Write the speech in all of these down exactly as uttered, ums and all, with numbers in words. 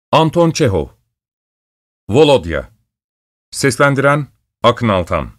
Anton Çehov. Volodya. Seslendiren Akın Altan.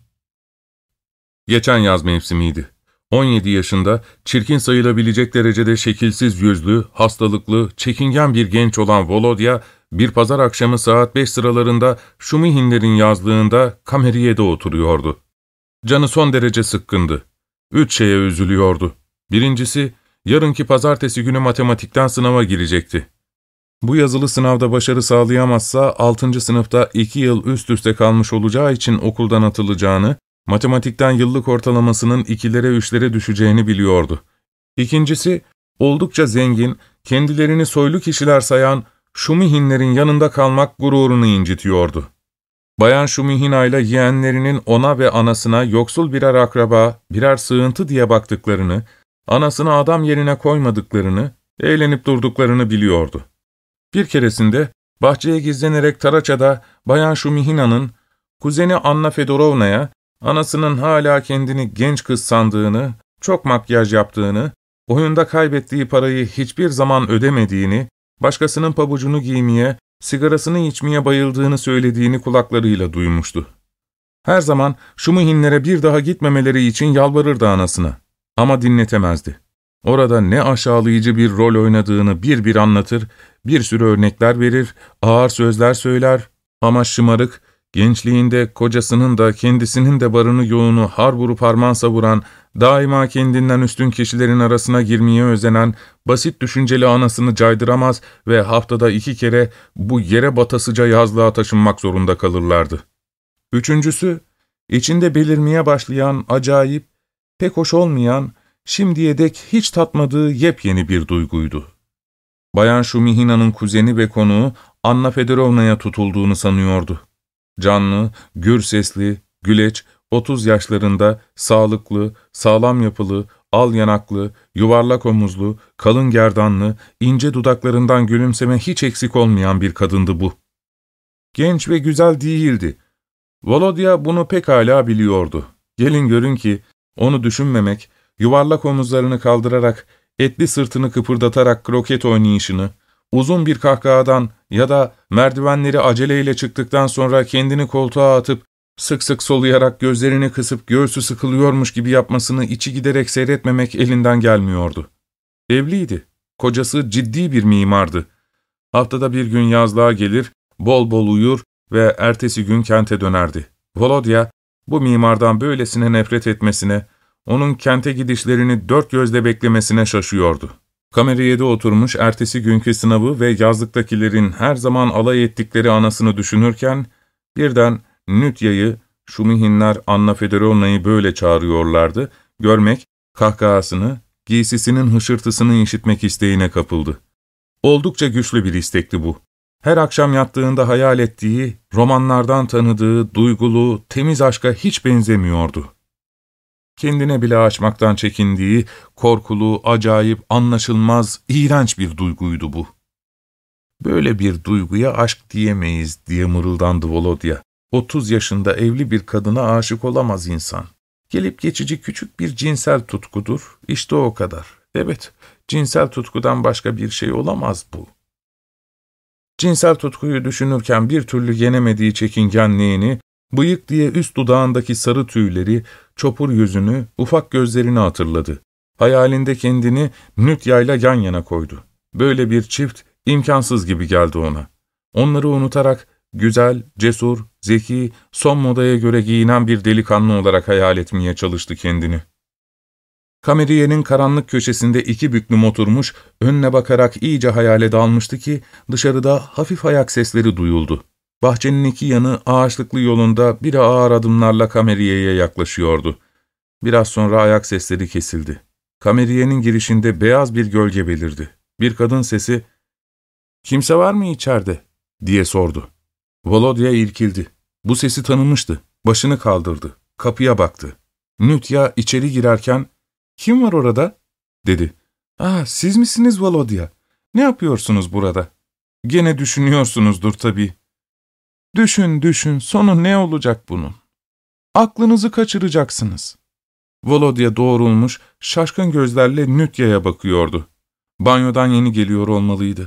Geçen yaz mevsimiydi. on yedi yaşında, çirkin sayılabilecek derecede şekilsiz yüzlü, hastalıklı, çekingen bir genç olan Volodya, bir pazar akşamı saat beş sıralarında Şumihinlerin yazlığında Kameriye'de oturuyordu. Canı son derece sıkkındı. Üç şeye üzülüyordu. Birincisi, yarınki pazartesi günü matematikten sınava girecekti. Bu yazılı sınavda başarı sağlayamazsa altıncı sınıfta iki yıl üst üste kalmış olacağı için okuldan atılacağını, matematikten yıllık ortalamasının ikilere üçlere düşeceğini biliyordu. İkincisi, oldukça zengin, kendilerini soylu kişiler sayan Şumihinlerin yanında kalmak gururunu incitiyordu. Bayan Şumihina ile yeğenlerinin ona ve anasına yoksul birer akraba, birer sığıntı diye baktıklarını, anasını adam yerine koymadıklarını, eğlenip durduklarını biliyordu. Bir keresinde bahçeye gizlenerek Taraça'da Bayan Şumihina'nın kuzeni Anna Fedorovna'ya anasının hala kendini genç kız sandığını, çok makyaj yaptığını, oyunda kaybettiği parayı hiçbir zaman ödemediğini, başkasının pabucunu giymeye, sigarasını içmeye bayıldığını söylediğini kulaklarıyla duymuştu. Her zaman Şumihinlere bir daha gitmemeleri için yalvarırdı anasına. Ama dinletemezdi. Orada ne aşağılayıcı bir rol oynadığını bir bir anlatır, bir sürü örnekler verir, ağır sözler söyler ama şımarık, gençliğinde kocasının da kendisinin de barını yoğunu har vurup harman savuran, daima kendinden üstün kişilerin arasına girmeye özenen, basit düşünceli anasını caydıramaz ve haftada iki kere bu yere batasıca yazlığa taşınmak zorunda kalırlardı. Üçüncüsü, içinde belirmeye başlayan, acayip, pek hoş olmayan, şimdiye dek hiç tatmadığı yepyeni bir duyguydu. Bayan Şumihina'nın kuzeni ve konuğu Anna Fedorovna'ya tutulduğunu sanıyordu. Canlı, gür sesli, güleç, otuz yaşlarında, sağlıklı, sağlam yapılı, al yanaklı, yuvarlak omuzlu, kalın gerdanlı, ince dudaklarından gülümseme hiç eksik olmayan bir kadındı bu. Genç ve güzel değildi. Volodya bunu pekala biliyordu. Gelin görün ki onu düşünmemek, yuvarlak omuzlarını kaldırarak, etli sırtını kıpırdatarak kroket oynayışını, uzun bir kahkahadan ya da merdivenleri aceleyle çıktıktan sonra kendini koltuğa atıp, sık sık soluyarak gözlerini kısıp göğsü sıkılıyormuş gibi yapmasını içi giderek seyretmemek elinden gelmiyordu. Evliydi. Kocası ciddi bir mimardı. Haftada bir gün yazlığa gelir, bol bol uyur ve ertesi gün kente dönerdi. Volodya, bu mimardan böylesine nefret etmesine, onun kente gidişlerini dört gözle beklemesine şaşıyordu. Kameriye'de oturmuş ertesi günkü sınavı ve yazlıktakilerin her zaman alay ettikleri anasını düşünürken, birden Nütya'yı, Şumihinler Anna Fedorovna'yı böyle çağırıyorlardı, görmek, kahkahasını, giysisinin hışırtısını işitmek isteğine kapıldı. Oldukça güçlü bir istekti bu. Her akşam yattığında hayal ettiği, romanlardan tanıdığı, duygulu, temiz aşka hiç benzemiyordu. Kendine bile açmaktan çekindiği, korkulu, acayip, anlaşılmaz, iğrenç bir duyguydu bu. Böyle bir duyguya aşk diyemeyiz diye mırıldandı Volodya. Otuz yaşında evli bir kadına aşık olamaz insan. Gelip geçici küçük bir cinsel tutkudur, işte o kadar. Evet, cinsel tutkudan başka bir şey olamaz bu. Cinsel tutkuyu düşünürken bir türlü yenemediği çekingenliğini, bıyık diye üst dudağındaki sarı tüyleri, çopur yüzünü, ufak gözlerini hatırladı. Hayalinde kendini Nütya'yla yan yana koydu. Böyle bir çift imkansız gibi geldi ona. Onları unutarak güzel, cesur, zeki, son modaya göre giyinen bir delikanlı olarak hayal etmeye çalıştı kendini. Kameriye'nin karanlık köşesinde iki büklüm oturmuş, önüne bakarak iyice hayale dalmıştı ki dışarıda hafif ayak sesleri duyuldu. Bahçenin iki yanı ağaçlıklı yolunda biri ağır adımlarla Kameriye'ye yaklaşıyordu. Biraz sonra ayak sesleri kesildi. Kameriye'nin girişinde beyaz bir gölge belirdi. Bir kadın sesi, ''Kimse var mı içeride?'' diye sordu. Volodya irkildi. Bu sesi tanımıştı. Başını kaldırdı. Kapıya baktı. Nütya içeri girerken, ''Kim var orada?'' dedi. ''Ah, siz misiniz Volodya? Ne yapıyorsunuz burada? Gene düşünüyorsunuzdur tabii.'' ''Düşün, düşün, sonu ne olacak bunun? Aklınızı kaçıracaksınız.'' Volodya doğrulmuş, şaşkın gözlerle Nütya'ya bakıyordu. Banyodan yeni geliyor olmalıydı.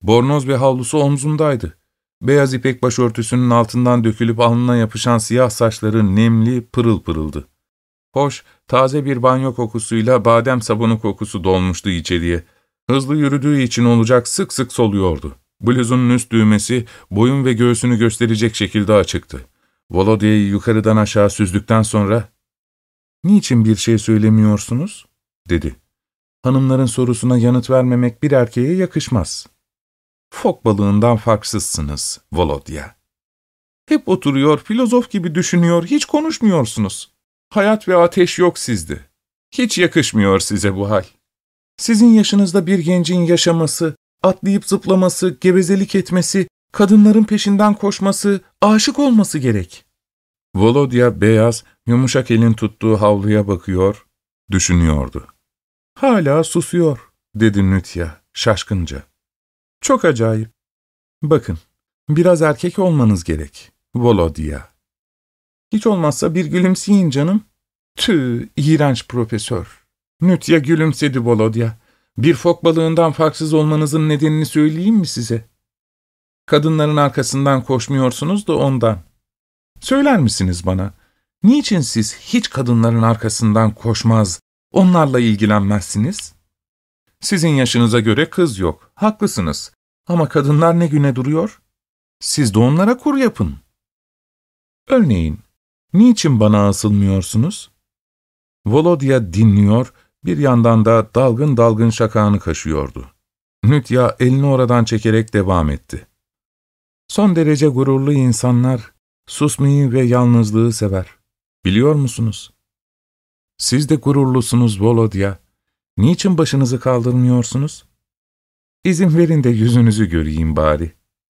Bornoz ve havlusu omzundaydı. Beyaz ipek başörtüsünün altından dökülüp alnına yapışan siyah saçları nemli, pırıl pırıldı. Hoş, taze bir banyo kokusuyla badem sabunu kokusu dolmuştu içeriye. Hızlı yürüdüğü için olacak sık sık soluyordu. Bluzunun üst düğmesi boyun ve göğsünü gösterecek şekilde açıktı. Volodia'yı yukarıdan aşağı süzdükten sonra ''Niçin bir şey söylemiyorsunuz?'' dedi. ''Hanımların sorusuna yanıt vermemek bir erkeğe yakışmaz. Fok balığından farksızsınız, Volodya. Hep oturuyor, filozof gibi düşünüyor, hiç konuşmuyorsunuz. Hayat ve ateş yok sizde. Hiç yakışmıyor size bu hal. Sizin yaşınızda bir gencin yaşaması, atlayıp zıplaması, gevezelik etmesi, kadınların peşinden koşması, aşık olması gerek.'' Volodya beyaz, yumuşak elin tuttuğu havluya bakıyor, düşünüyordu. ''Hala susuyor.'' dedi Nütya şaşkınca. ''Çok acayip. Bakın, biraz erkek olmanız gerek, Volodya. Hiç olmazsa bir gülümseyin canım.'' ''Tüh, iğrenç profesör.'' Nütya gülümsedi Volodya. ''Bir fok balığından farksız olmanızın nedenini söyleyeyim mi size? Kadınların arkasından koşmuyorsunuz da ondan. Söyler misiniz bana, niçin siz hiç kadınların arkasından koşmaz, onlarla ilgilenmezsiniz? Sizin yaşınıza göre kız yok, haklısınız. Ama kadınlar ne güne duruyor? Siz de onlara kur yapın. Örneğin, niçin bana asılmıyorsunuz?'' Volodya dinliyor, bir yandan da dalgın dalgın şakağını kaşıyordu. Nütya elini oradan çekerek devam etti. ''Son derece gururlu insanlar susmayı ve yalnızlığı sever. Biliyor musunuz? Siz de gururlusunuz Volodya. Niçin başınızı kaldırmıyorsunuz? İzin verin de yüzünüzü göreyim bari.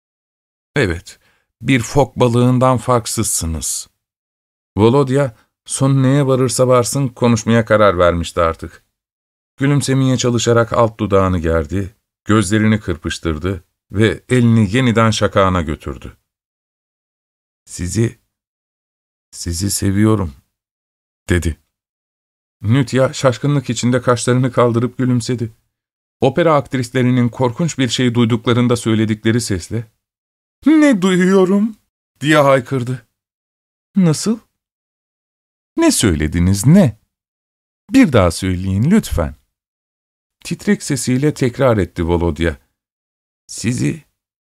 Evet, bir fok balığından farksızsınız.'' Volodya, son neye varırsa varsın konuşmaya karar vermişti artık. Gülümsemeye çalışarak alt dudağını gerdi, gözlerini kırpıştırdı ve elini yeniden şakağına götürdü. ''Sizi, sizi seviyorum.'' dedi. Nütya şaşkınlık içinde kaşlarını kaldırıp gülümsedi. Opera aktrislerinin korkunç bir şey duyduklarında söyledikleri sesle ''Ne duyuyorum?'' diye haykırdı. ''Nasıl? Ne söylediniz, ne? Bir daha söyleyin lütfen.'' Titrek sesiyle tekrar etti Volodya. ''Sizi,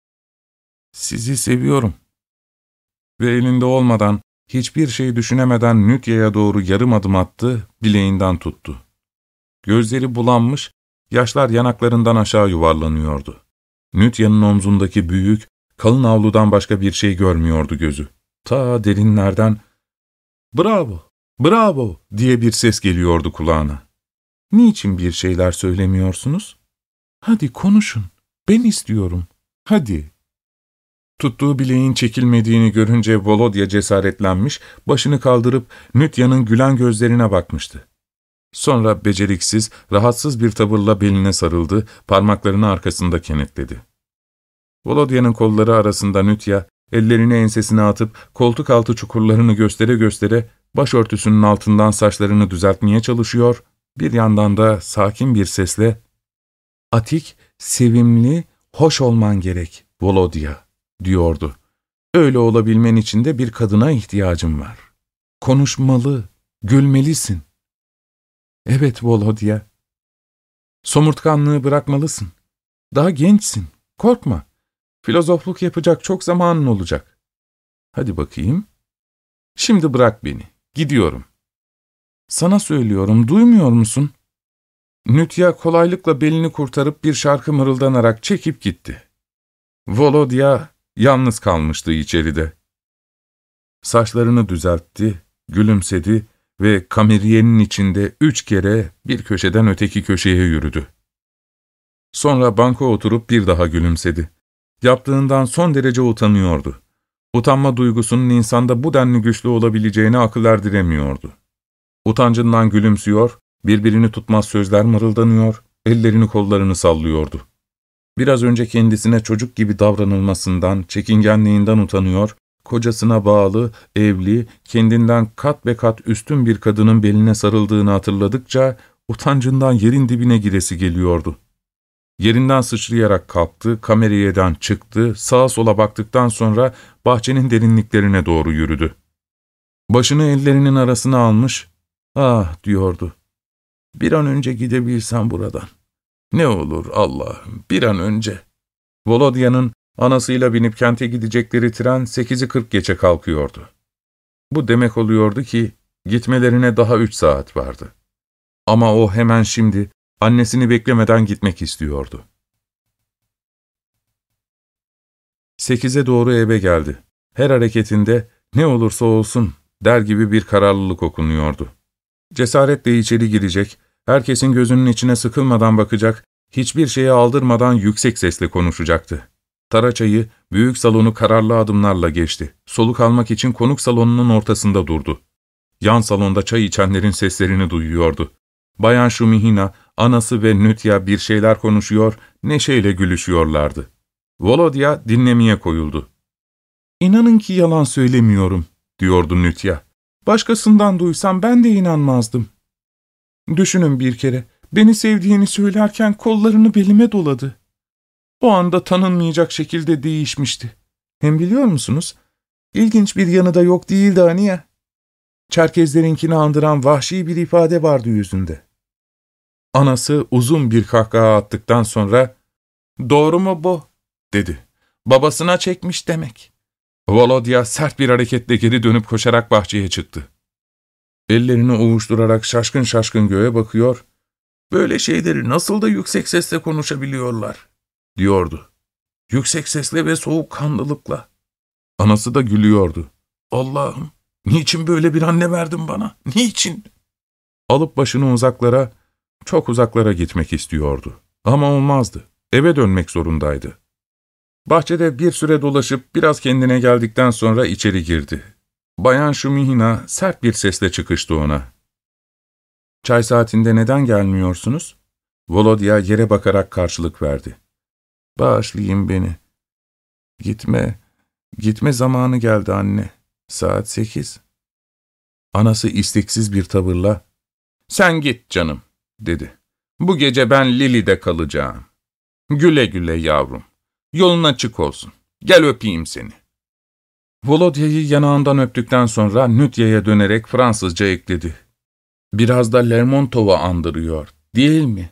sizi seviyorum.'' Ve elinde olmadan, hiçbir şey düşünemeden Nütya'ya doğru yarım adım attı, bileğinden tuttu. Gözleri bulanmış, yaşlar yanaklarından aşağı yuvarlanıyordu. Nütya'nın omzundaki büyük, kalın avludan başka bir şey görmüyordu gözü. Ta derinlerden ''Bravo, bravo!'' diye bir ses geliyordu kulağına. ''Niçin bir şeyler söylemiyorsunuz? Hadi konuşun, ben istiyorum, hadi.'' Tuttuğu bileğin çekilmediğini görünce Volodya cesaretlenmiş, başını kaldırıp Nütya'nın gülen gözlerine bakmıştı. Sonra beceriksiz, rahatsız bir tavırla beline sarıldı, parmaklarını arkasında kenetledi. Volodya'nın kolları arasında Nütya, ellerini ensesine atıp koltuk altı çukurlarını göstere göstere başörtüsünün altından saçlarını düzeltmeye çalışıyor, bir yandan da sakin bir sesle ''Atik, sevimli, hoş olman gerek, Volodya.'' diyordu. ''Öyle olabilmen için de bir kadına ihtiyacım var. Konuşmalı, gülmelisin. Evet Volodya. Somurtkanlığı bırakmalısın. Daha gençsin, korkma. Filozofluk yapacak çok zamanın olacak. Hadi bakayım. Şimdi bırak beni, gidiyorum. Sana söylüyorum, duymuyor musun?'' Nütya kolaylıkla belini kurtarıp bir şarkı mırıldanarak çekip gitti. Volodya yalnız kalmıştı içeride. Saçlarını düzeltti, gülümsedi ve kameriyenin içinde üç kere bir köşeden öteki köşeye yürüdü. Sonra banka oturup bir daha gülümsedi. Yaptığından son derece utanıyordu. Utanma duygusunun insanda bu denli güçlü olabileceğine akıl erdiremiyordu. Utancından gülümsüyor, birbirini tutmaz sözler mırıldanıyor, ellerini kollarını sallıyordu. Biraz önce kendisine çocuk gibi davranılmasından, çekingenliğinden utanıyor, kocasına bağlı, evli, kendinden kat be kat üstün bir kadının beline sarıldığını hatırladıkça, utancından yerin dibine giresi geliyordu. Yerinden sıçrayarak kalktı, kameriyeden çıktı, sağa sola baktıktan sonra bahçenin derinliklerine doğru yürüdü. Başını ellerinin arasına almış, "Ah," diyordu, "bir an önce gidebilsem buradan. Ne olur Allah'ım, bir an önce." Volodia'nın anasıyla binip kente gidecekleri tren sekizi kırk geçe kalkıyordu. Bu demek oluyordu ki gitmelerine daha üç saat vardı. Ama o hemen şimdi annesini beklemeden gitmek istiyordu. Sekize doğru eve geldi. Her hareketinde ne olursa olsun der gibi bir kararlılık okunuyordu. Cesaretle içeri girecek, herkesin gözünün içine sıkılmadan bakacak, hiçbir şeye aldırmadan yüksek sesle konuşacaktı. Taraçayı, büyük salonu kararlı adımlarla geçti. Soluk almak için konuk salonunun ortasında durdu. Yan salonda çay içenlerin seslerini duyuyordu. Bayan Shumihina, anası ve Nütya bir şeyler konuşuyor, neşeyle gülüşüyorlardı. Volodya dinlemeye koyuldu. "İnanın ki yalan söylemiyorum," diyordu Nütya. "Başkasından duysam ben de inanmazdım. Düşünün bir kere, beni sevdiğini söylerken kollarını belime doladı. O anda tanınmayacak şekilde değişmişti. Hem biliyor musunuz, ilginç bir yanı da yok değildi hani ya. Çerkezlerinkini andıran vahşi bir ifade vardı yüzünde." Anası uzun bir kahkaha attıktan sonra, "Doğru mu bu?" dedi. "Babasına çekmiş demek." Volodya sert bir hareketle geri dönüp koşarak bahçeye çıktı. Ellerini ovuşturarak şaşkın şaşkın göğe bakıyor, "Böyle şeyleri nasıl da yüksek sesle konuşabiliyorlar," diyordu. Yüksek sesle ve soğukkanlılıkla. Anası da gülüyordu. "Allah'ım, niçin böyle bir anne verdin bana? Niçin?" Alıp başını uzaklara, çok uzaklara gitmek istiyordu. Ama olmazdı. Eve dönmek zorundaydı. Bahçede bir süre dolaşıp biraz kendine geldikten sonra içeri girdi. Bayan Shumihina sert bir sesle çıkıştı ona. "Çay saatinde neden gelmiyorsunuz?" Volodya yere bakarak karşılık verdi. "Bağışlayın beni. Gitme, gitme zamanı geldi anne. Saat sekiz." Anası isteksiz bir tavırla, "Sen git canım," dedi. "Bu gece ben Lili'de kalacağım. Güle güle yavrum. Yolun açık olsun. Gel öpeyim seni." Volodya'yı yanağından öptükten sonra Nütya'ya dönerek Fransızca ekledi. "Biraz da Lermontov'u andırıyor, değil mi?"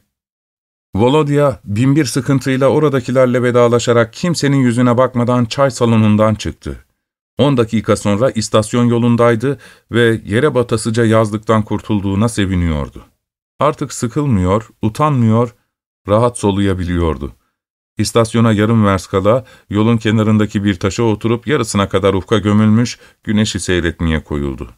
Volodya binbir sıkıntıyla oradakilerle vedalaşarak kimsenin yüzüne bakmadan çay salonundan çıktı. On dakika sonra istasyon yolundaydı ve yere batasıca yazlıktan kurtulduğuna seviniyordu. Artık sıkılmıyor, utanmıyor, rahat soluyabiliyordu. İstasyona yarım vers kala yolun kenarındaki bir taşa oturup yarısına kadar ufka gömülmüş güneşi seyretmeye koyuldu.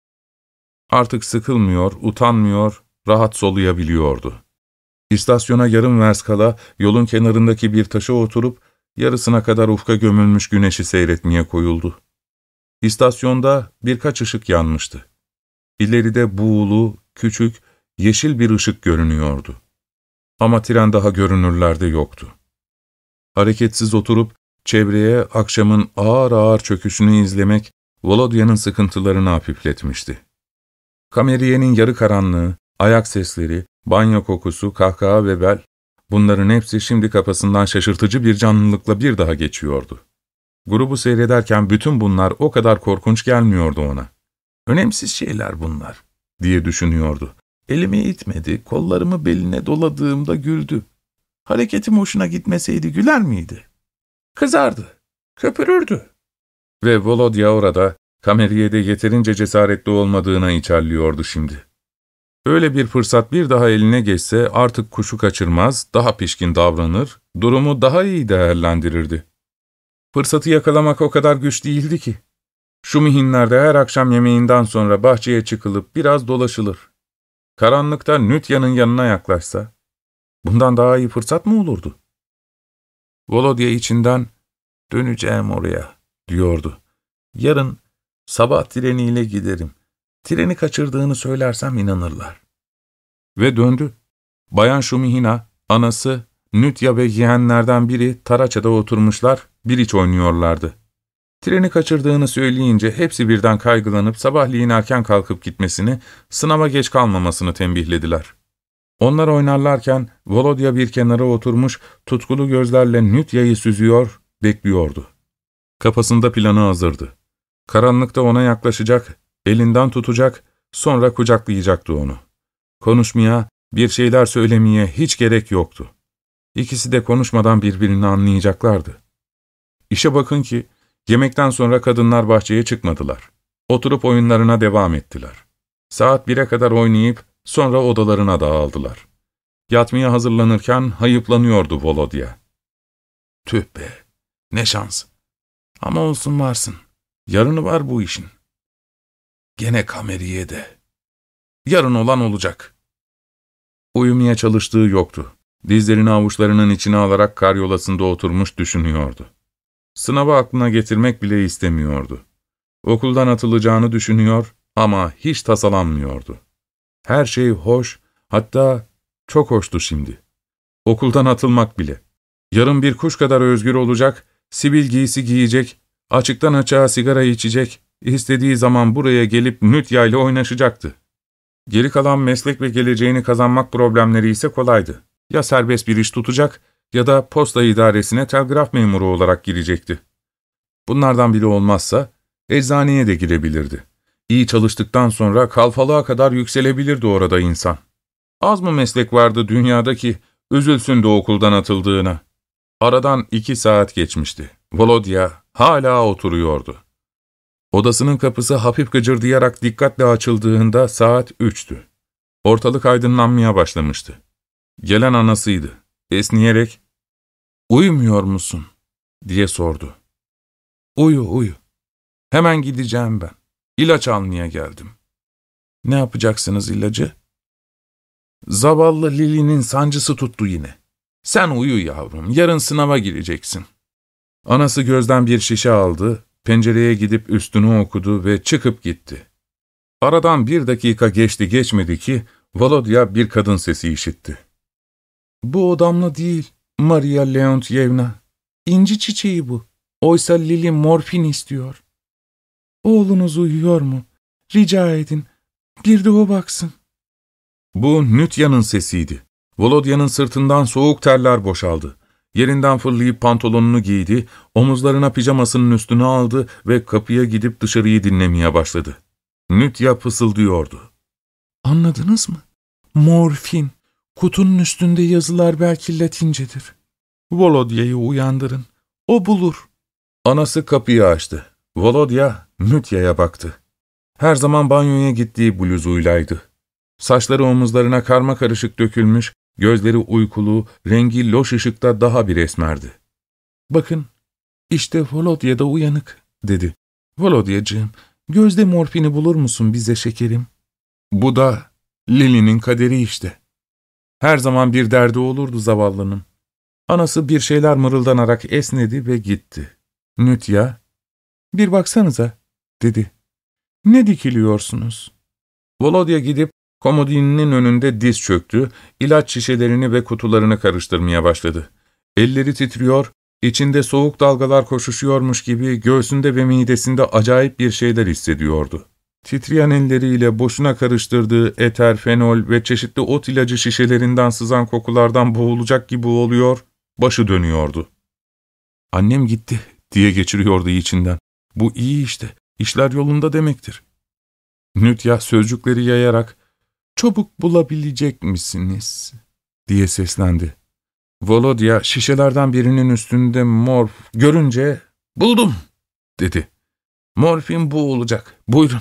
Artık sıkılmıyor, utanmıyor, rahat soluyabiliyordu. İstasyona yarım vers kala yolun kenarındaki bir taşa oturup yarısına kadar ufka gömülmüş güneşi seyretmeye koyuldu. İstasyonda birkaç ışık yanmıştı. İleride buğulu, küçük, yeşil bir ışık görünüyordu. Ama tren daha görünürlerde yoktu. Hareketsiz oturup çevreye akşamın ağır ağır çöküşünü izlemek Volodya'nın sıkıntılarını hafifletmişti. Kameriyenin yarı karanlığı, ayak sesleri, banyo kokusu, kahkaha ve bel, bunların hepsi şimdi kafasından şaşırtıcı bir canlılıkla bir daha geçiyordu. Grubu seyrederken bütün bunlar o kadar korkunç gelmiyordu ona. "Önemsiz şeyler bunlar," diye düşünüyordu. "Elimi itmedi, kollarımı beline doladığımda güldü. Hareketim hoşuna gitmeseydi güler miydi? Kızardı, köpürürdü." Ve Volodya orada, kameriyede yeterince cesaretli olmadığına içerliyordu şimdi. Öyle bir fırsat bir daha eline geçse artık kuşu kaçırmaz, daha pişkin davranır, durumu daha iyi değerlendirirdi. Fırsatı yakalamak o kadar güç değildi ki. Şu mihinlerde her akşam yemeğinden sonra bahçeye çıkılıp biraz dolaşılır. Karanlıkta Nütya'nın yanına yaklaşsa, bundan daha iyi fırsat mı olurdu? Volodya içinden, "Döneceğim oraya," diyordu. "Yarın sabah treniyle giderim. Treni kaçırdığını söylersem inanırlar." Ve döndü. Bayan Shumihina, anası, Nütya ve yeğenlerden biri Taraça'da oturmuşlar, biriç oynuyorlardı. Treni kaçırdığını söyleyince hepsi birden kaygılanıp sabahleyin erken kalkıp gitmesini, sınava geç kalmamasını tembihlediler. Onlar oynarlarken Volodya bir kenara oturmuş, tutkulu gözlerle Nütya'yı süzüyor, bekliyordu. Kafasında planı hazırdı. Karanlıkta ona yaklaşacak, elinden tutacak, sonra kucaklayacaktı onu. Konuşmaya, bir şeyler söylemeye hiç gerek yoktu. İkisi de konuşmadan birbirini anlayacaklardı. İşe bakın ki, yemekten sonra kadınlar bahçeye çıkmadılar. Oturup oyunlarına devam ettiler. Saat bire kadar oynayıp sonra odalarına dağıldılar. Yatmaya hazırlanırken hayıflanıyordu Volodya. Tüh be, ne şans. Ama olsun varsın. Yarını var bu işin. Gene kameriye de. Yarın olan olacak. Uyumaya çalıştığı yoktu. Dizlerini avuçlarının içine alarak karyolasında oturmuş düşünüyordu. Sınavı aklına getirmek bile istemiyordu. Okuldan atılacağını düşünüyor ama hiç tasalanmıyordu. Her şey hoş, hatta çok hoştu şimdi. Okuldan atılmak bile. Yarın bir kuş kadar özgür olacak, sivil giysi giyecek, açıktan açığa sigara içecek, istediği zaman buraya gelip Nütya ile oynaşacaktı. Geri kalan meslek ve geleceğini kazanmak problemleri ise kolaydı. Ya serbest bir iş tutacak ya da posta idaresine telgraf memuru olarak girecekti. Bunlardan biri olmazsa eczaneye de girebilirdi. İyi çalıştıktan sonra kalfalığa kadar yükselebilirdi orada insan. Az mı meslek vardı dünyada ki üzülsün de okuldan atıldığına? Aradan iki saat geçmişti. Volodya hala oturuyordu. Odasının kapısı hafif gıcırdayarak dikkatle açıldığında saat üçtü. Ortalık aydınlanmaya başlamıştı. Gelen anasıydı. Esniyerek, ''Uyumuyor musun?'' diye sordu. ''Uyu, uyu. Hemen gideceğim ben. İlaç almaya geldim.'' ''Ne yapacaksınız ilacı?'' ''Zavallı Lili'nin sancısı tuttu yine. Sen uyu yavrum, yarın sınava gireceksin.'' Anası gözden bir şişe aldı, pencereye gidip üstünü okudu ve çıkıp gitti. Aradan bir dakika geçti geçmedi ki Volodya bir kadın sesi işitti. ''Bu o Damla değil, Maria Leontyevna. İnci çiçeği bu. Oysa Lili morfin istiyor. Oğlunuz uyuyor mu? Rica edin, bir de o baksın.'' Bu Nütya'nın sesiydi. Volodya'nın sırtından soğuk terler boşaldı. Yerinden fırlayıp pantolonunu giydi, omuzlarına pijamasının üstüne aldı ve kapıya gidip dışarıyı dinlemeye başladı. Nütya fısıldıyordu. ''Anladınız mı? Morfin. Kutunun üstünde yazılar belki Latincedir. Volodya'yı uyandırın. O bulur.'' Anası kapıyı açtı. Volodya Nütya'ya baktı. Her zaman banyoya gittiği bluzuylaydı. Saçları omuzlarına karmakarışık dökülmüş, gözleri uykulu, rengi loş ışıkta daha bir esmerdi. ''Bakın, işte Volodya da uyanık.'' dedi. ''Volodyacığım, gözde morfini bulur musun bize şekerim?'' Bu da Lili'nin kaderi işte. Her zaman bir derdi olurdu zavallının. Anası bir şeyler mırıldanarak esnedi ve gitti. Nütya, ''Bir baksanıza.'' dedi. ''Ne dikiliyorsunuz?'' Volodya gidip komodininin önünde diz çöktü, ilaç şişelerini ve kutularını karıştırmaya başladı. Elleri titriyor, içinde soğuk dalgalar koşuşuyormuş gibi göğsünde ve midesinde acayip bir şeyler hissediyordu. Titreyen elleriyle boşuna karıştırdığı eter, fenol ve çeşitli ot ilacı şişelerinden sızan kokulardan boğulacak gibi oluyor, başı dönüyordu. ''Annem gitti.'' diye geçiriyordu içinden. ''Bu iyi işte, işler yolunda demektir.'' Nütya sözcükleri yayarak, ''Çabuk bulabilecek misiniz?'' diye seslendi. Volodya şişelerden birinin üstünde morf görünce, ''Buldum!'' dedi. ''Morfin bu olacak, buyurun.''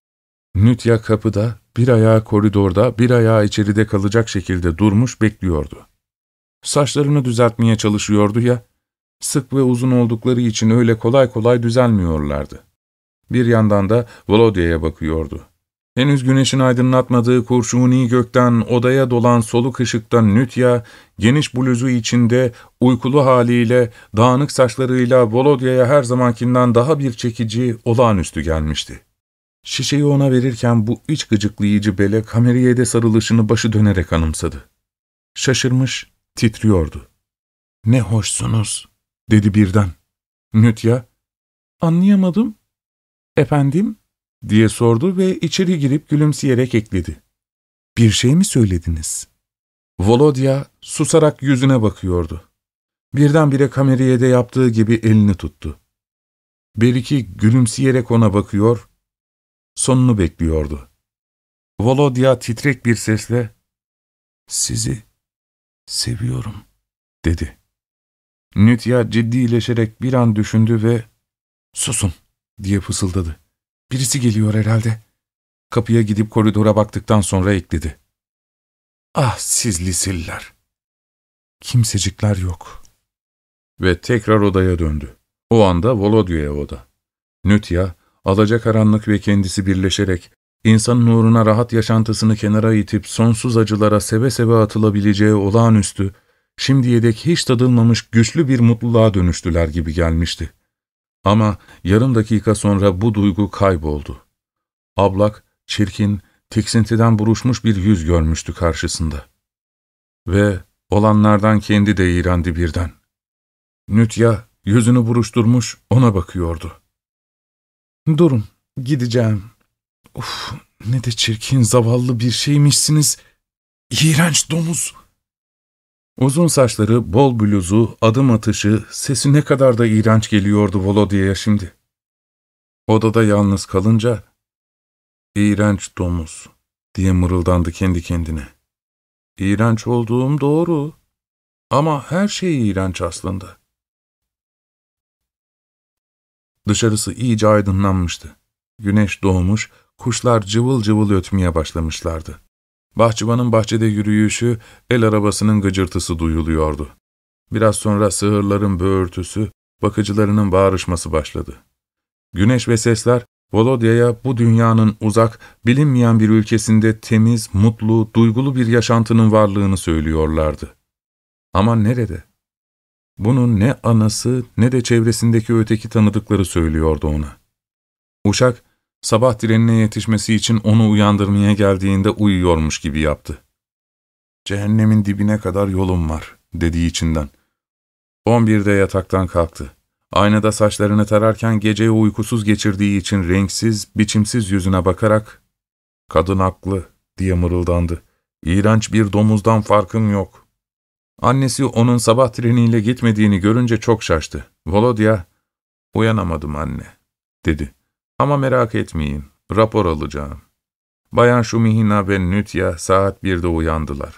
Nütya kapıda, bir ayağı koridorda, bir ayağı içeride kalacak şekilde durmuş bekliyordu. Saçlarını düzeltmeye çalışıyordu ya, sık ve uzun oldukları için öyle kolay kolay düzelmiyorlardı. Bir yandan da Volodya'ya bakıyordu. Henüz güneşin aydınlatmadığı kurşuni gökten odaya dolan soluk ışıkta Nütya, geniş bluzu içinde, uykulu haliyle, dağınık saçlarıyla Volodya'ya her zamankinden daha bir çekici, olağanüstü gelmişti. Şişeyi ona verirken bu iç gıcıklayıcı bele kameriyede sarılışını başı dönerek anımsadı. Şaşırmış, titriyordu. ''Ne hoşsunuz?'' dedi birden. Nütya, ''Anlayamadım.'' ''Efendim?'' diye sordu ve içeri girip gülümseyerek ekledi. ''Bir şey mi söylediniz?'' Volodya susarak yüzüne bakıyordu. Birdenbire kameriyede yaptığı gibi elini tuttu. Beriki gülümseyerek ona bakıyor, sonunu bekliyordu. Volodya titrek bir sesle, ''Sizi seviyorum.'' dedi. Nütya ciddileşerek bir an düşündü ve ''Susun!'' diye fısıldadı. ''Birisi geliyor herhalde.'' Kapıya gidip koridora baktıktan sonra ekledi. ''Ah siz liseliler! Kimsecikler yok.'' Ve tekrar odaya döndü. O anda Volodya'ya oda. Nütya, alacakaranlık ve kendisi birleşerek, insanın uğruna rahat yaşantısını kenara itip sonsuz acılara seve seve atılabileceği olağanüstü, şimdiye dek hiç tadılmamış güçlü bir mutluluğa dönüştüler gibi gelmişti. Ama yarım dakika sonra bu duygu kayboldu. Ablak, çirkin, tiksintiden buruşmuş bir yüz görmüştü karşısında. Ve olanlardan kendi de iğrendi birden. Nütya, yüzünü buruşturmuş, ona bakıyordu. ''Durun, gideceğim. Uf, ne de çirkin, zavallı bir şeymişsiniz. İğrenç domuz.'' Uzun saçları, bol bluzu, adım atışı, sesi ne kadar da iğrenç geliyordu Volodya'ya şimdi. Odada yalnız kalınca, ''İğrenç domuz.'' diye mırıldandı kendi kendine. ''İğrenç olduğum doğru. Ama her şey iğrenç aslında.'' Dışarısı iyice aydınlanmıştı. Güneş doğmuş, kuşlar cıvıl cıvıl ötmeye başlamışlardı. Bahçıvanın bahçede yürüyüşü, el arabasının gıcırtısı duyuluyordu. Biraz sonra sığırların böğürtüsü, bakıcılarının bağırışması başladı. Güneş ve sesler, Volodya'ya bu dünyanın uzak, bilinmeyen bir ülkesinde temiz, mutlu, duygulu bir yaşantının varlığını söylüyorlardı. Ama nerede? Bunu ne anası ne de çevresindeki öteki tanıdıkları söylüyordu ona. Uşak, sabah trenine yetişmesi için onu uyandırmaya geldiğinde uyuyormuş gibi yaptı. ''Cehennemin dibine kadar yolum var.'' dediği içinden. On birde yataktan kalktı. Aynada saçlarını tararken geceyi uykusuz geçirdiği için renksiz, biçimsiz yüzüne bakarak ''Kadın haklı.'' diye mırıldandı. ''İğrenç bir domuzdan farkım yok.'' Annesi onun sabah treniyle gitmediğini görünce çok şaştı. Volodya, ''Uyanamadım anne.'' dedi. ''Ama merak etmeyin, rapor alacağım.'' Bayan Şumihina ve Nütya saat birde uyandılar.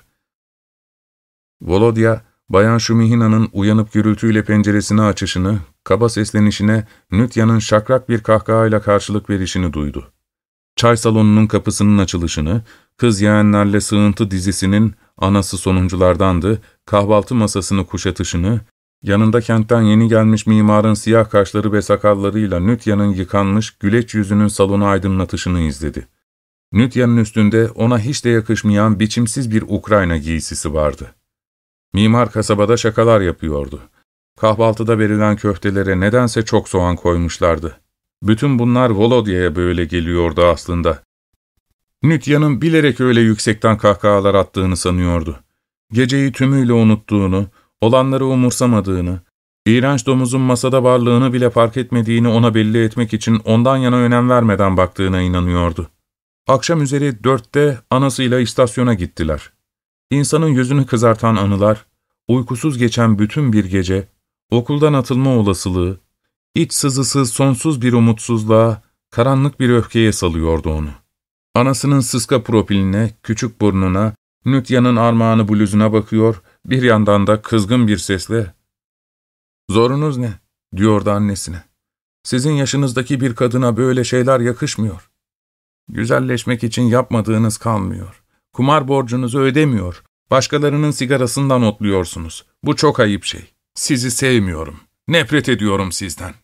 Volodya, Bayan Şumihina'nın uyanıp gürültüyle penceresini açışını, kaba seslenişine Nütya'nın şakrak bir kahkahayla karşılık verişini duydu. Çay salonunun kapısının açılışını, kız yeğenlerle sığıntı dizisinin, anası sonunculardandı, kahvaltı masasını kuşatışını, yanında kentten yeni gelmiş mimarın siyah kaşları ve sakallarıyla Nütya'nın yıkanmış, güleç yüzünün salonu aydınlatışını izledi. Nütya'nın üstünde ona hiç de yakışmayan biçimsiz bir Ukrayna giysisi vardı. Mimar kasabada şakalar yapıyordu. Kahvaltıda verilen köftelere nedense çok soğan koymuşlardı. Bütün bunlar Volodya'ya böyle geliyordu aslında. Nütya'nın bilerek öyle yüksekten kahkahalar attığını sanıyordu. Geceyi tümüyle unuttuğunu, olanları umursamadığını, iğrenç domuzun masada varlığını bile fark etmediğini ona belli etmek için ondan yana önem vermeden baktığına inanıyordu. Akşam üzeri dörtte anasıyla istasyona gittiler. İnsanın yüzünü kızartan anılar, uykusuz geçen bütün bir gece, okuldan atılma olasılığı, iç sızısı sonsuz bir umutsuzluğa, karanlık bir öfkeye salıyordu onu. Anasının sıska profiline, küçük burnuna, Nütya'nın armağanı bluzuna bakıyor, bir yandan da kızgın bir sesle, ''Zorunuz ne?'' diyordu annesine. ''Sizin yaşınızdaki bir kadına böyle şeyler yakışmıyor. Güzelleşmek için yapmadığınız kalmıyor. Kumar borcunuzu ödemiyor. Başkalarının sigarasından otluyorsunuz. Bu çok ayıp şey. Sizi sevmiyorum. Nefret ediyorum sizden.''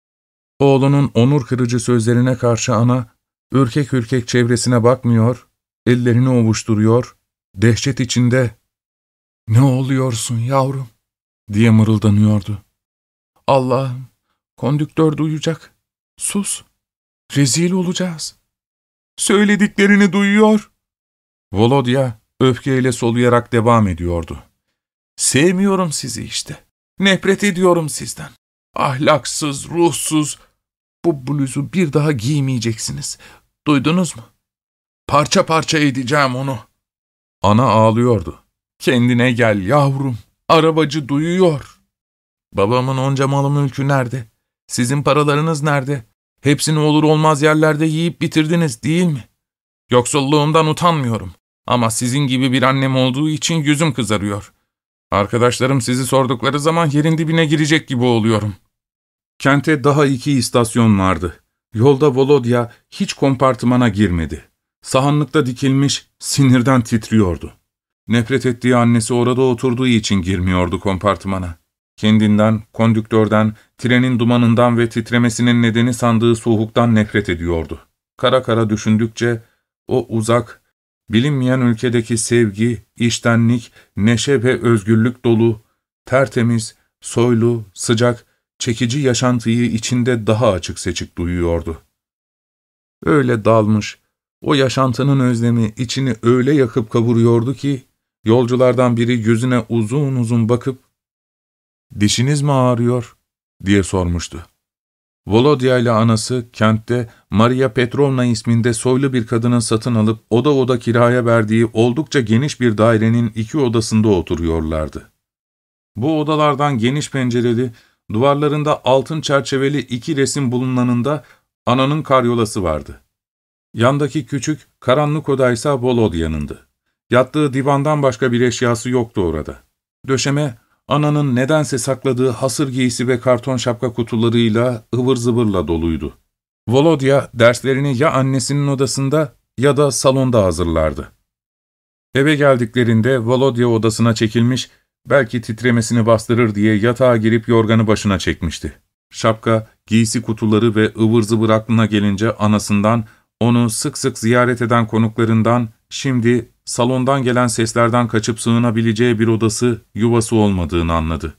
Oğlunun onur kırıcı sözlerine karşı ana, ürkek ürkek çevresine bakmıyor, ellerini ovuşturuyor, dehşet içinde, ''Ne oluyorsun yavrum?'' diye mırıldanıyordu. ''Allah'ım, kondüktör duyacak. Sus, rezil olacağız. Söylediklerini duyuyor.'' Volodya öfkeyle soluyarak devam ediyordu. ''Sevmiyorum sizi işte. Nefret ediyorum sizden. Ahlaksız, ruhsuz. Bu bluzu bir daha giymeyeceksiniz. Duydunuz mu? Parça parça edeceğim onu.'' Ana ağlıyordu. Kendine gel yavrum, arabacı duyuyor. Babamın onca malı mülkü nerede? Sizin paralarınız nerede? Hepsini olur olmaz yerlerde yiyip bitirdiniz değil mi? Yoksulluğumdan utanmıyorum. Ama sizin gibi bir annem olduğu için yüzüm kızarıyor. Arkadaşlarım sizi sordukları zaman yerin dibine girecek gibi oluyorum. Kente daha iki istasyon vardı. Yolda Volodya hiç kompartımana girmedi. Sahanlıkta dikilmiş, sinirden titriyordu. Nefret ettiği annesi orada oturduğu için girmiyordu kompartımana. Kendinden, kondüktörden, trenin dumanından ve titremesinin nedeni sandığı soğuktan nefret ediyordu. Kara kara düşündükçe o uzak, bilinmeyen ülkedeki sevgi, içtenlik, neşe ve özgürlük dolu, tertemiz, soylu, sıcak, çekici yaşantıyı içinde daha açık seçik duyuyordu. Öyle dalmış, o yaşantının özlemi içini öyle yakıp kavuruyordu ki, yolculardan biri yüzüne uzun uzun bakıp, ''Dişiniz mi ağrıyor?'' diye sormuştu. Volodya ile anası kentte Maria Petrovna isminde soylu bir kadının satın alıp oda oda kiraya verdiği oldukça geniş bir dairenin iki odasında oturuyorlardı. Bu odalardan geniş pencereli, duvarlarında altın çerçeveli iki resim bulunanında ananın karyolası vardı. Yandaki küçük, karanlık odaysa Volodya'nındı. Yattığı divandan başka bir eşyası yoktu orada. Döşeme, ananın nedense sakladığı hasır giysi ve karton şapka kutularıyla ıvır zıvırla doluydu. Volodya derslerini ya annesinin odasında ya da salonda hazırlardı. Eve geldiklerinde Volodya odasına çekilmiş, belki titremesini bastırır diye yatağa girip yorganı başına çekmişti. Şapka, giysi kutuları ve ıvır zıvır aklına gelince anasından, onu sık sık ziyaret eden konuklarından, şimdi salondan gelen seslerden kaçıp sığınabileceği bir odası, yuvası olmadığını anladı.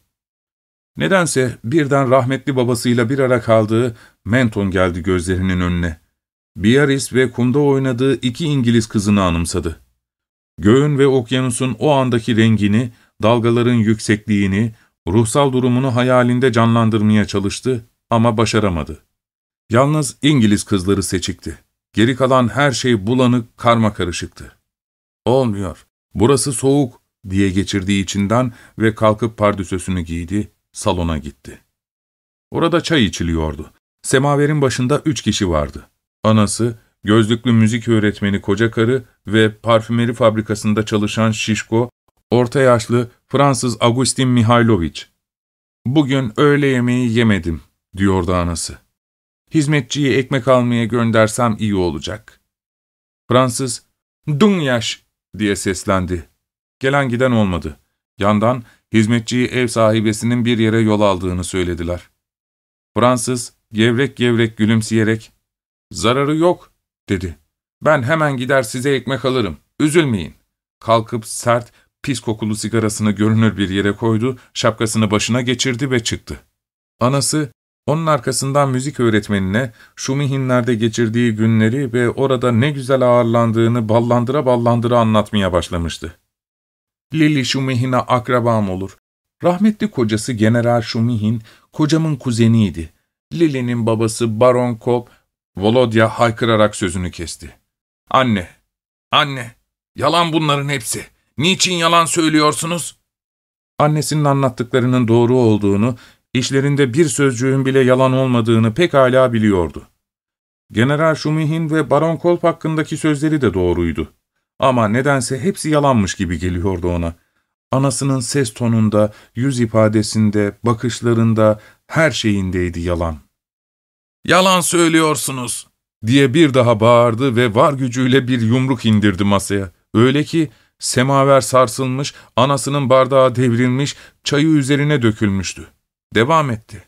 Nedense birden rahmetli babasıyla bir ara kaldığı Menton geldi gözlerinin önüne. Biarritz ve kumda oynadığı iki İngiliz kızını anımsadı. Göğün ve okyanusun o andaki rengini, dalgaların yüksekliğini, ruhsal durumunu hayalinde canlandırmaya çalıştı ama başaramadı. Yalnız İngiliz kızları seçikti. Geri kalan her şey bulanık, karmakarışıktı. ''Olmuyor, burası soğuk.'' diye geçirdiği içinden ve kalkıp pardösüsünü giydi, salona gitti. Orada çay içiliyordu. Semaverin başında üç kişi vardı. Anası, gözlüklü müzik öğretmeni koca karı ve parfümeri fabrikasında çalışan şişko, orta yaşlı Fransız Agustin Mihailoviç. ''Bugün öğle yemeği yemedim.'' diyordu anası. ''Hizmetçiyi ekmek almaya göndersem iyi olacak.'' Fransız, ''Dunyaş!'' diye seslendi. Gelen giden olmadı. Yandan hizmetçiyi ev sahibesinin bir yere yol aldığını söylediler. Fransız gevrek gevrek gülümseyerek, ''Zararı yok.'' dedi. ''Ben hemen gider size ekmek alırım. Üzülmeyin.'' Kalkıp sert, pis kokulu sigarasını görünür bir yere koydu, şapkasını başına geçirdi ve çıktı. Anası, onun arkasından müzik öğretmenine Şumihinler'de geçirdiği günleri ve orada ne güzel ağırlandığını ballandıra ballandıra anlatmaya başlamıştı. ''Lili Şumihin'e akrabam olur. Rahmetli kocası General Şumihin, kocamın kuzeniydi. Lili'nin babası Baron Kolb.'' Volodya haykırarak sözünü kesti. ''Anne, anne, yalan bunların hepsi. Niçin yalan söylüyorsunuz?'' Annesinin anlattıklarının doğru olduğunu, işlerinde bir sözcüğün bile yalan olmadığını pekala biliyordu. General Şumihin ve Baron Kolb hakkındaki sözleri de doğruydu. Ama nedense hepsi yalanmış gibi geliyordu ona. Anasının ses tonunda, yüz ifadesinde, bakışlarında, her şeyindeydi yalan. ''Yalan söylüyorsunuz!'' diye bir daha bağırdı ve var gücüyle bir yumruk indirdi masaya. Öyle ki semaver sarsılmış, anasının bardağı devrilmiş, çayı üzerine dökülmüştü. Devam etti.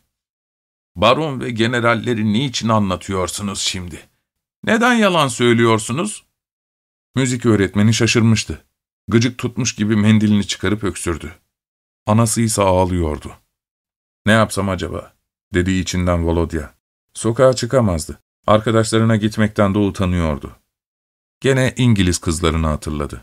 ''Baron ve generalleri niçin anlatıyorsunuz şimdi? Neden yalan söylüyorsunuz?'' Müzik öğretmeni şaşırmıştı. Gıcık tutmuş gibi mendilini çıkarıp öksürdü. Anası ise ağlıyordu. ''Ne yapsam acaba?'' dedi içinden Volodya. Sokağa çıkamazdı. Arkadaşlarına gitmekten de utanıyordu. Gene İngiliz kızlarını hatırladı.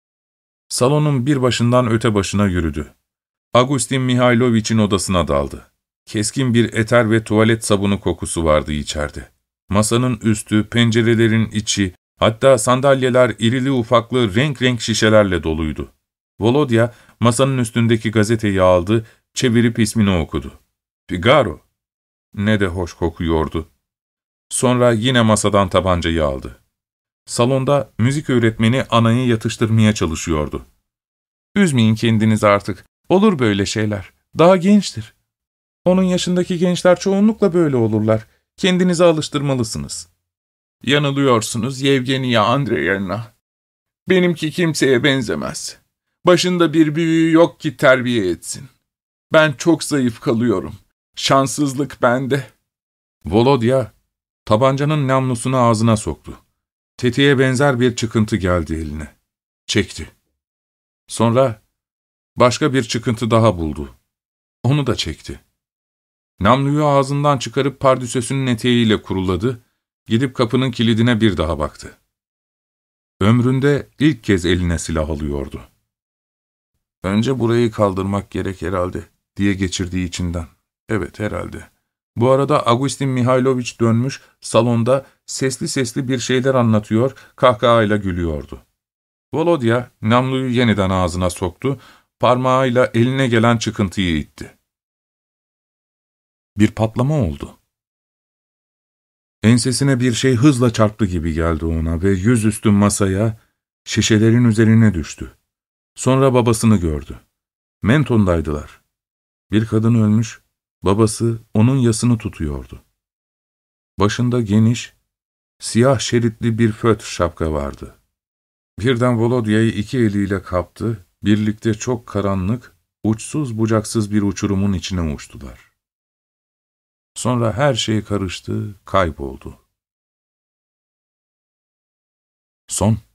Salonun bir başından öte başına yürüdü. Agustin Mihailoviç'in odasına daldı. Keskin bir eter ve tuvalet sabunu kokusu vardı içeride. Masanın üstü, pencerelerin içi, hatta sandalyeler irili ufaklı renk renk şişelerle doluydu. Volodya masanın üstündeki gazeteyi aldı, çevirip ismini okudu. Figaro. Ne de hoş kokuyordu. Sonra yine masadan tabancayı aldı. Salonda müzik öğretmeni Ana'yı yatıştırmaya çalışıyordu. "Üzmeyin kendinizi artık. Olur böyle şeyler. Daha gençtir. Onun yaşındaki gençler çoğunlukla böyle olurlar. Kendinizi alıştırmalısınız." "Yanılıyorsunuz Yevgeniya Andreyevna. Benimki kimseye benzemez. Başında bir büyüğü yok ki terbiye etsin. Ben çok zayıf kalıyorum. Şanssızlık bende." Volodya tabancanın namlusunu ağzına soktu. Tetiğe benzer bir çıkıntı geldi eline. Çekti. Sonra başka bir çıkıntı daha buldu. Onu da çekti. Namluyu ağzından çıkarıp pardüsesünün eteğiyle kuruladı, gidip kapının kilidine bir daha baktı. Ömründe ilk kez eline silah alıyordu. "Önce burayı kaldırmak gerek herhalde," diye geçirdiği içinden. Evet, herhalde. Bu arada Agustin Mihailoviç dönmüş, salonda sesli sesli bir şeyler anlatıyor, kahkahayla gülüyordu. Volodya namluyu yeniden ağzına soktu, parmağıyla eline gelen çıkıntıyı itti. Bir patlama oldu. Ensesine bir şey hızla çarptı gibi geldi ona ve yüzüstü masaya, şişelerin üzerine düştü. Sonra babasını gördü. Menton'daydılar. Bir kadın ölmüş, babası onun yasını tutuyordu. Başında geniş, siyah şeritli bir fötr şapka vardı. Birden Volodya'yı iki eliyle kaptı, birlikte çok karanlık, uçsuz bucaksız bir uçurumun içine uçtular. Sonra her şey karıştı, kayboldu. Son.